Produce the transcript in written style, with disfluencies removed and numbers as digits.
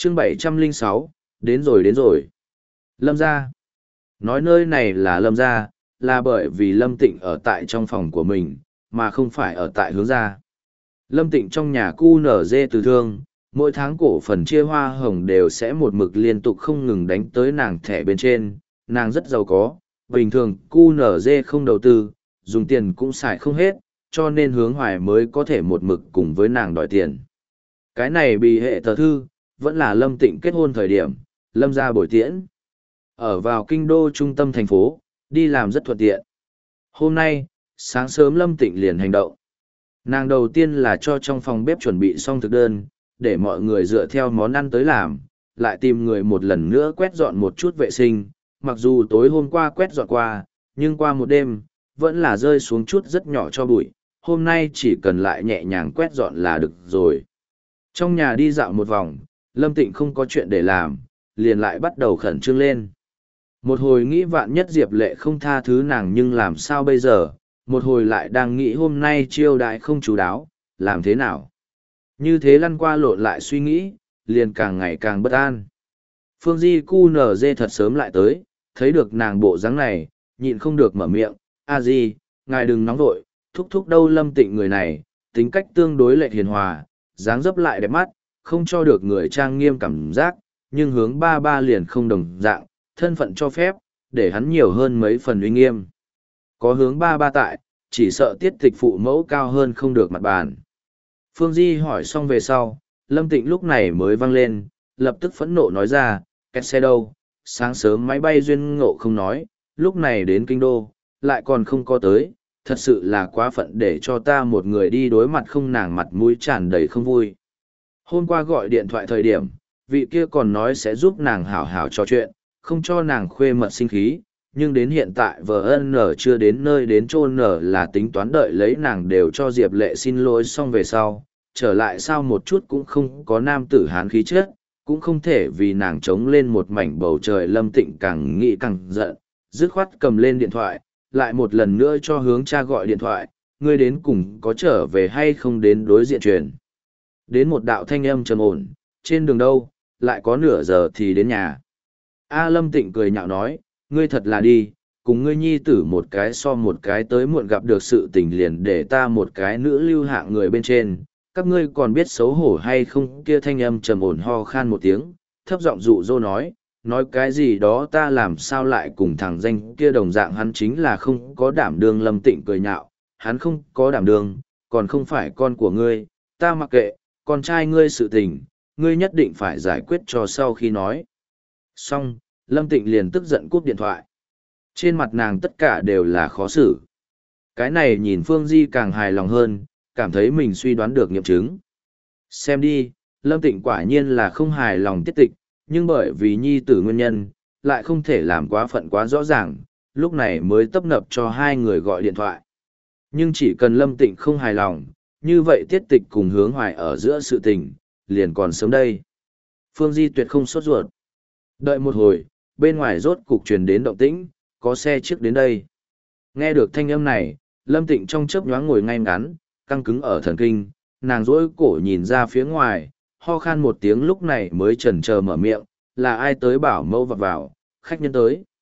chương 706, đến rồi. Lâm gia. Nói nơi này là Lâm gia, là bởi vì Lâm Tịnh ở tại trong phòng của mình, mà không phải ở tại hướng gia. Lâm Tịnh trong nhà cu nở dê từ thương, mỗi tháng cổ phần chia hoa hồng đều sẽ một mực liên tục không ngừng đánh tới nàng thẻ bên trên, nàng rất giàu có, bình thường cu nở dê không đầu tư, dùng tiền cũng xài không hết, cho nên hướng hoài mới có thể một mực cùng với nàng đòi tiền. Cái này bị hệ tờ thư, vẫn là Lâm Tịnh kết hôn thời điểm, Lâm gia bồi tiễn. Ở vào kinh đô trung tâm thành phố, đi làm rất thuận tiện. Hôm nay, sáng sớm Lâm Tịnh liền hành động. Nàng đầu tiên là cho trong phòng bếp chuẩn bị xong thực đơn, để mọi người dựa theo món ăn tới làm, lại tìm người một lần nữa quét dọn một chút vệ sinh. Mặc dù tối hôm qua quét dọn qua, nhưng qua một đêm, vẫn là rơi xuống chút rất nhỏ cho bụi. Hôm nay chỉ cần lại nhẹ nhàng quét dọn là được rồi. Trong nhà đi dạo một vòng, Lâm Tịnh không có chuyện để làm, liền lại bắt đầu khẩn trương lên. Một hồi nghĩ vạn nhất Diệp Lệ không tha thứ nàng nhưng làm sao bây giờ, một hồi lại đang nghĩ hôm nay chiêu đãi không chú đáo, làm thế nào. Như thế lăn qua lộn lại suy nghĩ, liền càng ngày càng bất an. Phương Di cu nở dê thật sớm lại tới, thấy được nàng bộ dáng này, nhịn không được mở miệng, a di, ngài đừng nóng vội, thúc thúc đâu Lâm Tịnh người này, tính cách tương đối lệ hiền hòa, dáng dấp lại đẹp mắt, không cho được người trang nghiêm cảm giác, nhưng hướng ba ba liền không đồng dạng, thân phận cho phép, để hắn nhiều hơn mấy phần uy nghiêm. Có hướng ba ba tại, chỉ sợ tiết tịch phụ mẫu cao hơn không được mặt bàn. Phương Di hỏi xong về sau, Lâm Tịnh lúc này mới vang lên, lập tức phẫn nộ nói ra, kẹt xe đâu, sáng sớm máy bay duyên ngộ không nói, lúc này đến kinh đô, lại còn không có tới, thật sự là quá phận để cho ta một người đi đối mặt không nàng mặt mũi tràn đầy không vui. Hôm qua gọi điện thoại thời điểm, vị kia còn nói sẽ giúp nàng hảo hảo trò chuyện, không cho nàng khuê mật sinh khí, nhưng đến hiện tại VN chưa đến nơi đến chôn nở là tính toán đợi lấy nàng đều cho Diệp Lệ xin lỗi xong về sau, trở lại sao một chút cũng không có nam tử hán khí chất, cũng không thể vì nàng trống lên một mảnh bầu trời. Lâm Tịnh càng nghĩ càng giận, dứt khoát cầm lên điện thoại, lại một lần nữa cho hướng cha gọi điện thoại, ngươi đến cùng có trở về hay không đến đối diện truyền. Đến một đạo thanh âm trầm ổn, trên đường đâu, lại có nửa giờ thì đến nhà. A Lâm Tịnh cười nhạo nói, ngươi thật là đi, cùng ngươi nhi tử một cái so một cái tới muộn gặp được sự tình liền để ta một cái nữ lưu hạng người bên trên, các ngươi còn biết xấu hổ hay không. Kia thanh âm trầm ổn ho khan một tiếng, thấp giọng dụ dỗ nói cái gì đó ta làm sao lại cùng thằng danh kia đồng dạng, hắn chính là không có đảm đương. Lâm Tịnh cười nhạo, hắn không có đảm đương, còn không phải con của ngươi, ta mặc kệ, con trai ngươi sự tình, ngươi nhất định phải giải quyết cho sau khi nói. Xong, Lâm Tịnh liền tức giận cúp điện thoại. Trên mặt nàng tất cả đều là khó xử. Cái này nhìn Phương Di càng hài lòng hơn, cảm thấy mình suy đoán được nghiệm chứng. Xem đi, Lâm Tịnh quả nhiên là không hài lòng tiết tịch, nhưng bởi vì nhi tử nguyên nhân, lại không thể làm quá phận quá rõ ràng, lúc này mới tấp nập cho hai người gọi điện thoại. Nhưng chỉ cần Lâm Tịnh không hài lòng, như vậy tiết tịch cùng hướng hoài ở giữa sự tình, liền còn sớm đây. Phương Di tuyệt không sốt ruột. Đợi một hồi, bên ngoài rốt cục truyền đến động tĩnh, có xe trước đến đây. Nghe được thanh âm này, Lâm Tịnh trong chớp nhoáng ngồi ngay ngắn, căng cứng ở thần kinh, nàng rỗi cổ nhìn ra phía ngoài, ho khan một tiếng lúc này mới chần chờ mở miệng, là ai tới bảo mẫu vào, khách nhân tới.